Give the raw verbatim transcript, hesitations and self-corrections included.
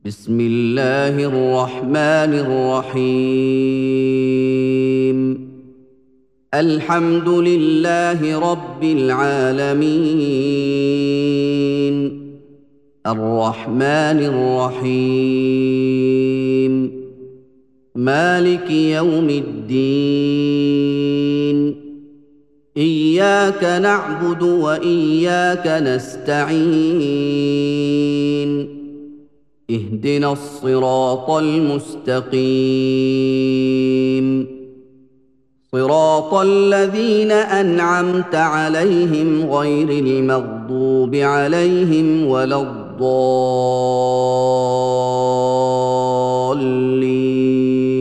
بسم الله الرحمن الرحيم. الحمد لله رب العالمين، الرحمن الرحيم، مالك يوم الدين. إياك نعبد وإياك نستعين. اهدنا الصراط المستقيم، صراط الذين أنعمت عليهم غير المغضوب عليهم ولا الضالين.